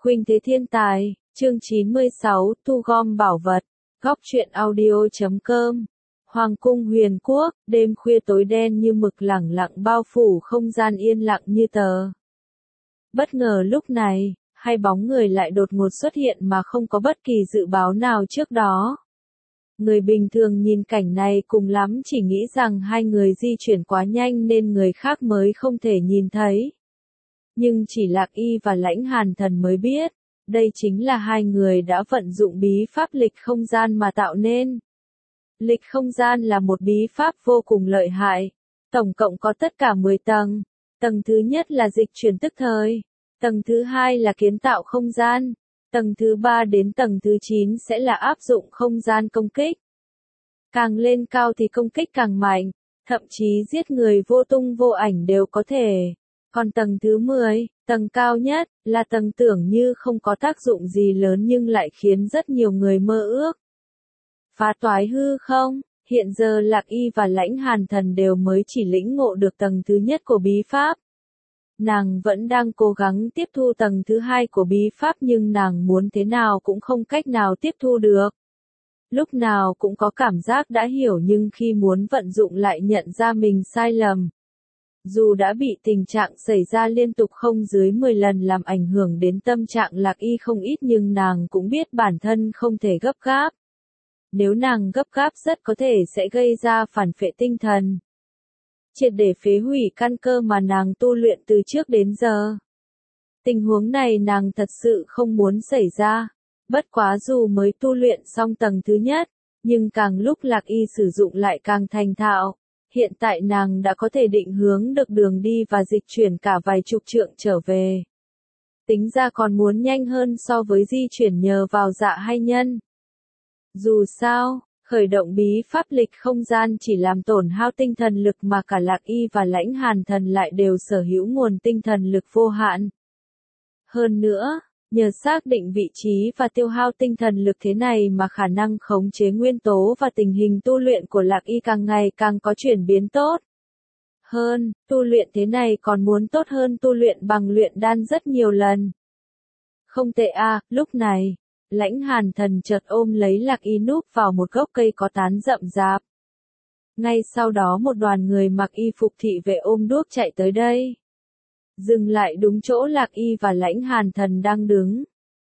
Khuynh Thế Thiên Tài, chương 96, thu gom bảo vật, góc truyện audio.com. Hoàng cung Huyền Quốc, đêm khuya tối đen như mực lẳng lặng bao phủ không gian yên lặng như tờ. Bất ngờ lúc này, hai bóng người lại đột ngột xuất hiện mà không có bất kỳ dự báo nào trước đó. Người bình thường nhìn cảnh này cùng lắm chỉ nghĩ rằng hai người di chuyển quá nhanh nên người khác mới không thể nhìn thấy. Nhưng chỉ Lạc Y và Lãnh Hàn Thần mới biết, đây chính là hai người đã vận dụng bí pháp lịch không gian mà tạo nên. Lịch không gian là một bí pháp vô cùng lợi hại, tổng cộng có tất cả 10 tầng. Tầng thứ nhất là dịch chuyển tức thời, tầng thứ hai là kiến tạo không gian, tầng thứ 3 đến tầng thứ 9 sẽ là áp dụng không gian công kích. Càng lên cao thì công kích càng mạnh, thậm chí giết người vô tung vô ảnh đều có thể. Còn tầng thứ 10, tầng cao nhất, là tầng tưởng như không có tác dụng gì lớn nhưng lại khiến rất nhiều người mơ ước. Phá toái hư không, hiện giờ Lạc Y và Lãnh Hàn Thần đều mới chỉ lĩnh ngộ được tầng thứ nhất của bí pháp. Nàng vẫn đang cố gắng tiếp thu tầng thứ hai của bí pháp nhưng nàng muốn thế nào cũng không cách nào tiếp thu được. Lúc nào cũng có cảm giác đã hiểu nhưng khi muốn vận dụng lại nhận ra mình sai lầm. Dù đã bị tình trạng xảy ra liên tục không dưới 10 lần làm ảnh hưởng đến tâm trạng Lạc Y không ít nhưng nàng cũng biết bản thân không thể gấp gáp. Nếu nàng gấp gáp rất có thể sẽ gây ra phản phệ tinh thần. Triệt để phế hủy căn cơ mà nàng tu luyện từ trước đến giờ. Tình huống này nàng thật sự không muốn xảy ra. Bất quá dù mới tu luyện xong tầng thứ nhất, nhưng càng lúc Lạc Y sử dụng lại càng thành thạo. Hiện tại nàng đã có thể định hướng được đường đi và dịch chuyển cả vài chục trượng trở về. Tính ra còn muốn nhanh hơn so với di chuyển nhờ vào dạ hay nhân. Dù sao, khởi động bí pháp lịch không gian chỉ làm tổn hao tinh thần lực mà cả Lạc Y và Lãnh Hàn Thần lại đều sở hữu nguồn tinh thần lực vô hạn. Hơn nữa, nhờ xác định vị trí và tiêu hao tinh thần lực thế này mà khả năng khống chế nguyên tố và tình hình tu luyện của Lạc Y càng ngày càng có chuyển biến tốt. Hơn, tu luyện thế này còn muốn tốt hơn tu luyện bằng luyện đan rất nhiều lần. Không tệ à, lúc này, Lãnh Hàn Thần chợt ôm lấy Lạc Y núp vào một gốc cây có tán rậm rạp. Ngay sau đó một đoàn người mặc y phục thị vệ ôm đuốc chạy tới đây. Dừng lại đúng chỗ Lạc Y và Lãnh Hàn Thần đang đứng.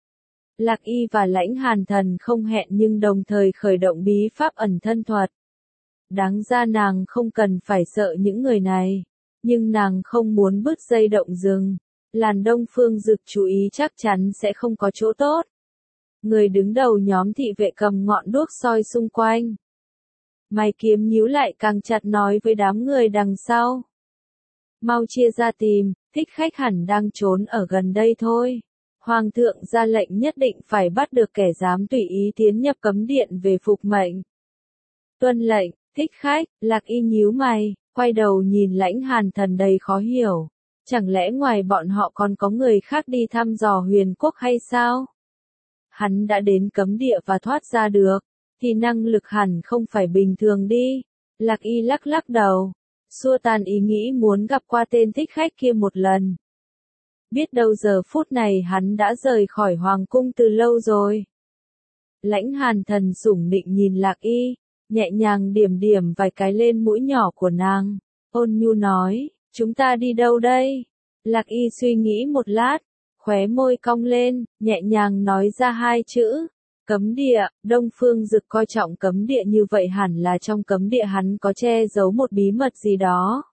Lạc Y và Lãnh Hàn Thần không hẹn nhưng đồng thời khởi động bí pháp ẩn thân thuật. Đáng ra nàng không cần phải sợ những người này, nhưng nàng không muốn bứt dây động rừng. Làn Đông Phương Dực chú ý chắc chắn sẽ không có chỗ tốt. Người đứng đầu nhóm thị vệ cầm ngọn đuốc soi xung quanh. Mày kiếm nhíu lại càng chặt nói với đám người đằng sau. Mau chia ra tìm, Thích Khách hẳn đang trốn ở gần đây thôi. Hoàng thượng ra lệnh nhất định phải bắt được kẻ dám tùy ý tiến nhập cấm điện về phục mệnh. Tuân lệnh, Thích Khách, Lạc Y nhíu mày, quay đầu nhìn Lãnh Hàn Thần đầy khó hiểu. Chẳng lẽ ngoài bọn họ còn có người khác đi thăm dò Huyền Quốc hay sao? Hắn đã đến cấm địa và thoát ra được, thì năng lực hẳn không phải bình thường đi. Lạc Y lắc lắc đầu, xua tan ý nghĩ muốn gặp qua tên Thích Khách kia một lần. Biết đâu giờ phút này hắn đã rời khỏi hoàng cung từ lâu rồi. Lãnh Hàn Thần sủng nịnh nhìn Lạc Y, nhẹ nhàng điểm điểm vài cái lên mũi nhỏ của nàng, ôn nhu nói, chúng ta đi đâu đây? Lạc Y suy nghĩ một lát, khóe môi cong lên, nhẹ nhàng nói ra hai chữ, cấm địa. Đông Phương Dực coi trọng cấm địa như vậy hẳn là trong cấm địa hắn có che giấu một bí mật gì đó.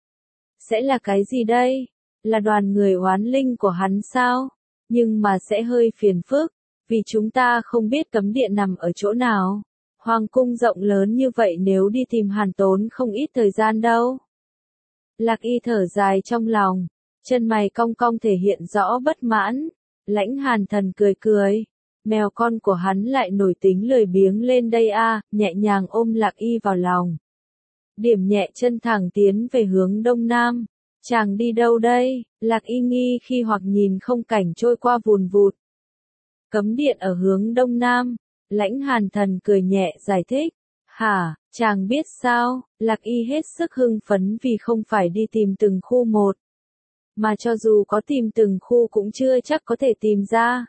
Sẽ là cái gì đây? Là đoàn người oán linh của hắn sao? Nhưng mà sẽ hơi phiền phức, vì chúng ta không biết cấm địa nằm ở chỗ nào. Hoàng cung rộng lớn như vậy nếu đi tìm hẳn tốn không ít thời gian đâu. Lạc Y thở dài trong lòng, chân mày cong cong thể hiện rõ bất mãn. Lãnh Hàn Thần cười cười, mèo con của hắn lại nổi tính lười biếng lên đây à, nhẹ nhàng ôm Lạc Y vào lòng. Điểm nhẹ chân thẳng tiến về hướng đông nam. Chàng đi đâu đây? Lạc Y nghi khi hoặc nhìn không cảnh trôi qua vùn vụt. Cấm điện ở hướng đông nam. Lãnh Hàn Thần cười nhẹ giải thích. Hả, chàng biết sao? Lạc Y hết sức hưng phấn vì không phải đi tìm từng khu một. mà cho dù có tìm từng khu cũng chưa chắc có thể tìm ra.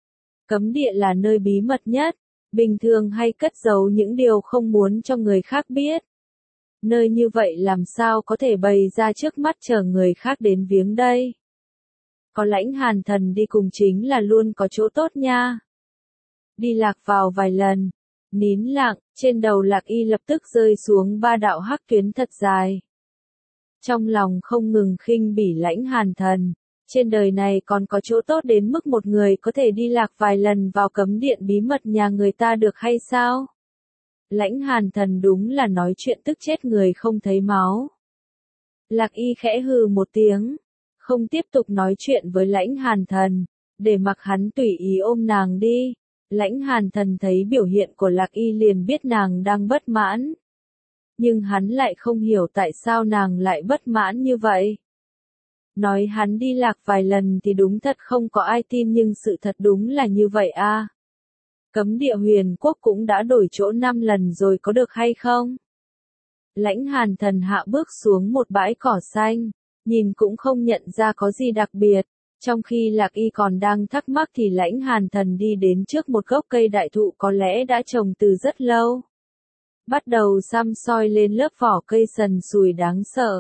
Cấm địa là nơi bí mật nhất, bình thường hay cất giấu những điều không muốn cho người khác biết. Nơi như vậy làm sao có thể bày ra trước mắt chờ người khác đến viếng đây. Có Lãnh Hàn Thần đi cùng chính là luôn có chỗ tốt nha. Đi lạc vào vài lần, nín lặng, trên đầu Lạc Y lập tức rơi xuống 3 đạo hắc tuyến thật dài. Trong lòng không ngừng khinh bỉ Lãnh Hàn Thần, trên đời này còn có chỗ tốt đến mức một người có thể đi lạc vài lần vào cấm điện bí mật nhà người ta được hay sao? Lãnh Hàn Thần đúng là nói chuyện tức chết người không thấy máu. Lạc Y khẽ hừ một tiếng, không tiếp tục nói chuyện với Lãnh Hàn Thần, để mặc hắn tùy ý ôm nàng đi. Lãnh Hàn Thần thấy biểu hiện của Lạc Y liền biết nàng đang bất mãn. Nhưng hắn lại không hiểu tại sao nàng lại bất mãn như vậy. Nói hắn đi lạc vài lần thì đúng thật không có ai tin nhưng sự thật đúng là như vậy a. Cấm địa Huyền Quốc cũng đã đổi chỗ 5 lần rồi có được hay không? Lãnh Hàn Thần hạ bước xuống một bãi cỏ xanh, nhìn cũng không nhận ra có gì đặc biệt. Trong khi Lạc Y còn đang thắc mắc thì Lãnh Hàn Thần đi đến trước một gốc cây đại thụ có lẽ đã trồng từ rất lâu. Bắt đầu xăm soi lên lớp vỏ cây sần sùi đáng sợ.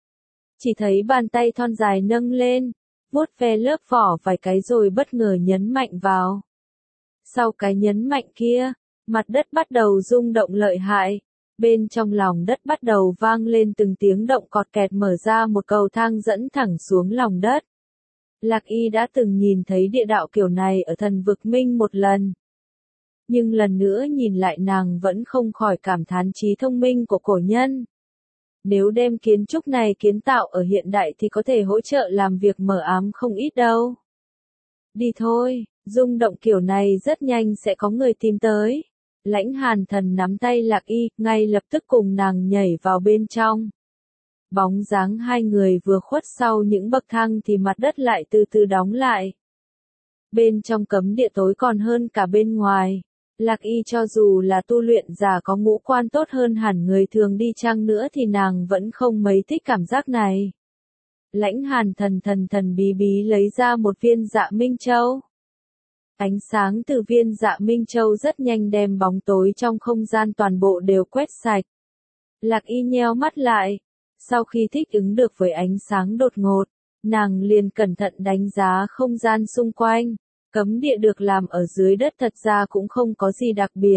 Chỉ thấy bàn tay thon dài nâng lên, vuốt ve lớp vỏ vài cái rồi bất ngờ nhấn mạnh vào. Sau cái nhấn mạnh kia, mặt đất bắt đầu rung động lợi hại. Bên trong lòng đất bắt đầu vang lên từng tiếng động cọt kẹt mở ra một cầu thang dẫn thẳng xuống lòng đất. Lạc Y đã từng nhìn thấy địa đạo kiểu này ở Thần Vực Minh một lần. Nhưng lần nữa nhìn lại nàng vẫn không khỏi cảm thán trí thông minh của cổ nhân. Nếu đem kiến trúc này kiến tạo ở hiện đại thì có thể hỗ trợ làm việc mờ ám không ít đâu. Đi thôi, rung động kiểu này rất nhanh sẽ có người tìm tới. Lãnh Hàn Thần nắm tay Lạc Y, ngay lập tức cùng nàng nhảy vào bên trong. Bóng dáng hai người vừa khuất sau những bậc thang thì mặt đất lại từ từ đóng lại. Bên trong cấm địa tối còn hơn cả bên ngoài. Lạc Y cho dù là tu luyện giả có ngũ quan tốt hơn hẳn người thường đi chăng nữa thì nàng vẫn không mấy thích cảm giác này. Lãnh Hàn Thần bí bí lấy ra một viên Dạ Minh Châu. Ánh sáng từ viên Dạ Minh Châu rất nhanh đem bóng tối trong không gian toàn bộ đều quét sạch. Lạc Y nheo mắt lại. Sau khi thích ứng được với ánh sáng đột ngột, nàng liền cẩn thận đánh giá không gian xung quanh. Cấm địa được làm ở dưới đất thật ra cũng không có gì đặc biệt.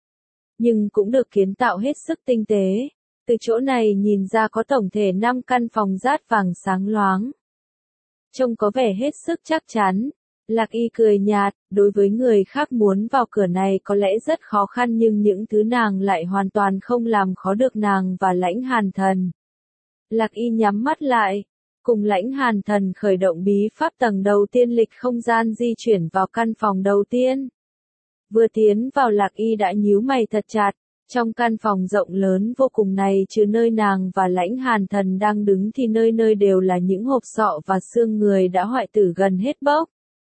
Nhưng cũng được kiến tạo hết sức tinh tế. Từ chỗ này nhìn ra có tổng thể 5 căn phòng rát vàng sáng loáng. Trông có vẻ hết sức chắc chắn. Lạc Y cười nhạt, đối với người khác muốn vào cửa này có lẽ rất khó khăn nhưng những thứ nàng lại hoàn toàn không làm khó được nàng và Lãnh Hàn Thần. Lạc Y nhắm mắt lại, cùng Lãnh Hàn Thần khởi động bí pháp tầng đầu tiên lịch không gian di chuyển vào căn phòng đầu tiên. Vừa tiến vào Lạc Y đã nhíu mày thật chặt, trong căn phòng rộng lớn vô cùng này trừ nơi nàng và Lãnh Hàn Thần đang đứng thì nơi nơi đều là những hộp sọ và xương người đã hoại tử gần hết bốc.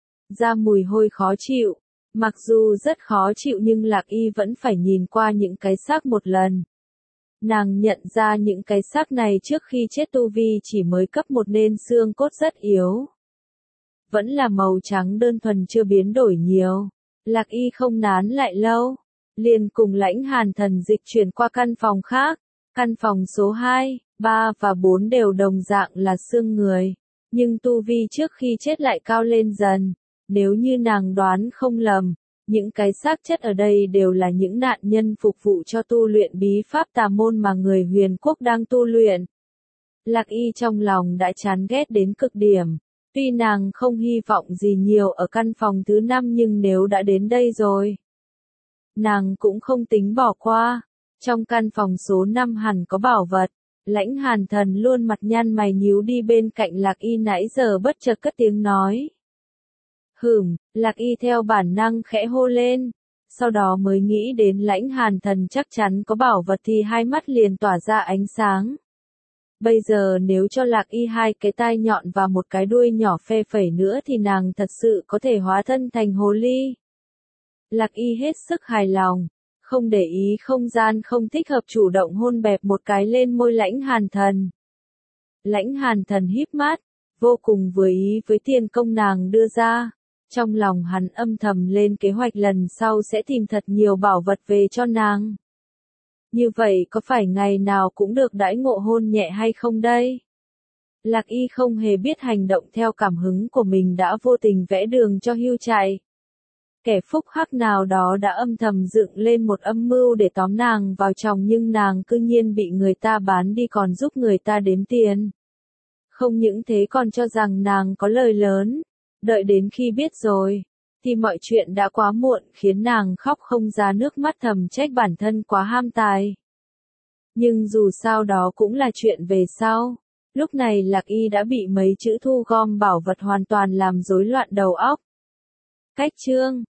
Ra mùi hôi khó chịu, mặc dù rất khó chịu nhưng Lạc Y vẫn phải nhìn qua những cái xác một lần. Nàng nhận ra những cái xác này trước khi chết tu vi chỉ mới cấp 1 nên xương cốt rất yếu. Vẫn là màu trắng đơn thuần chưa biến đổi nhiều. Lạc Y không nán lại lâu, liền cùng Lãnh Hàn Thần dịch chuyển qua căn phòng khác. Căn phòng số 2, 3 và 4 đều đồng dạng là xương người, nhưng tu vi trước khi chết lại cao lên dần. Nếu như nàng đoán không lầm, những cái xác chất ở đây đều là những nạn nhân phục vụ cho tu luyện bí pháp tà môn mà người Huyền Quốc đang tu luyện. Lạc Y trong lòng đã chán ghét đến cực điểm. Tuy nàng không hy vọng gì nhiều ở căn phòng thứ 5 nhưng nếu đã đến đây rồi, nàng cũng không tính bỏ qua. Trong căn phòng số 5 hẳn có bảo vật. Lãnh Hàn Thần luôn mặt nhăn mày nhíu đi bên cạnh Lạc Y nãy giờ bất chợt cất tiếng nói. Lạc Y theo bản năng khẽ hô lên, sau đó mới nghĩ đến Lãnh Hàn Thần chắc chắn có bảo vật thì hai mắt liền tỏa ra ánh sáng. Bây giờ nếu cho Lạc Y 2 cái tai nhọn và một cái đuôi nhỏ phe phẩy nữa thì nàng thật sự có thể hóa thân thành hồ ly. Lạc Y hết sức hài lòng, không để ý không gian không thích hợp chủ động hôn bẹp một cái lên môi Lãnh Hàn Thần. Lãnh Hàn Thần híp mắt, vô cùng vừa ý với tiền công nàng đưa ra. Trong lòng hắn âm thầm lên kế hoạch lần sau sẽ tìm thật nhiều bảo vật về cho nàng. Như vậy có phải ngày nào cũng được đãi ngộ hôn nhẹ hay không đây? Lạc Y không hề biết hành động theo cảm hứng của mình đã vô tình vẽ đường cho Hưu chạy. Kẻ phúc hắc nào đó đã âm thầm dựng lên một âm mưu để tóm nàng vào chồng nhưng nàng cư nhiên bị người ta bán đi còn giúp người ta đếm tiền. Không những thế còn cho rằng nàng có lời lớn. Đợi đến khi biết rồi, thì mọi chuyện đã quá muộn khiến nàng khóc không ra nước mắt thầm trách bản thân quá ham tài. Nhưng dù sao đó cũng là chuyện về sau. Lúc này Lạc Y đã bị mấy chữ thu gom bảo vật hoàn toàn làm rối loạn đầu óc. Cách chương